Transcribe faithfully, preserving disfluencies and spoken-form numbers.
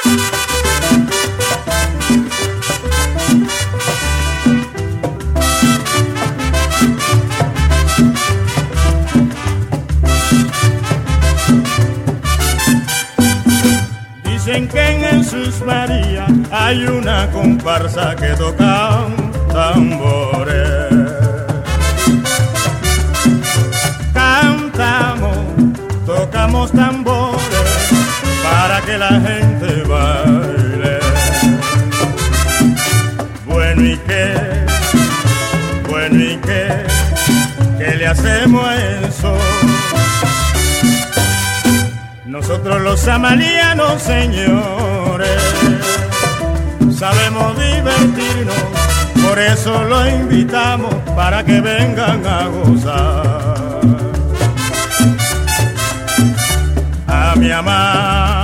Dicen que en Jesús María hay una comparsa que toca tambores. Cantamos, tocamos tambores para que la gente baile. Bueno y qué, bueno y qué, ¿qué le hacemos a eso? Nosotros los samarianos, señores, sabemos divertirnos, por eso los invitamos para que vengan a gozar. A mi amar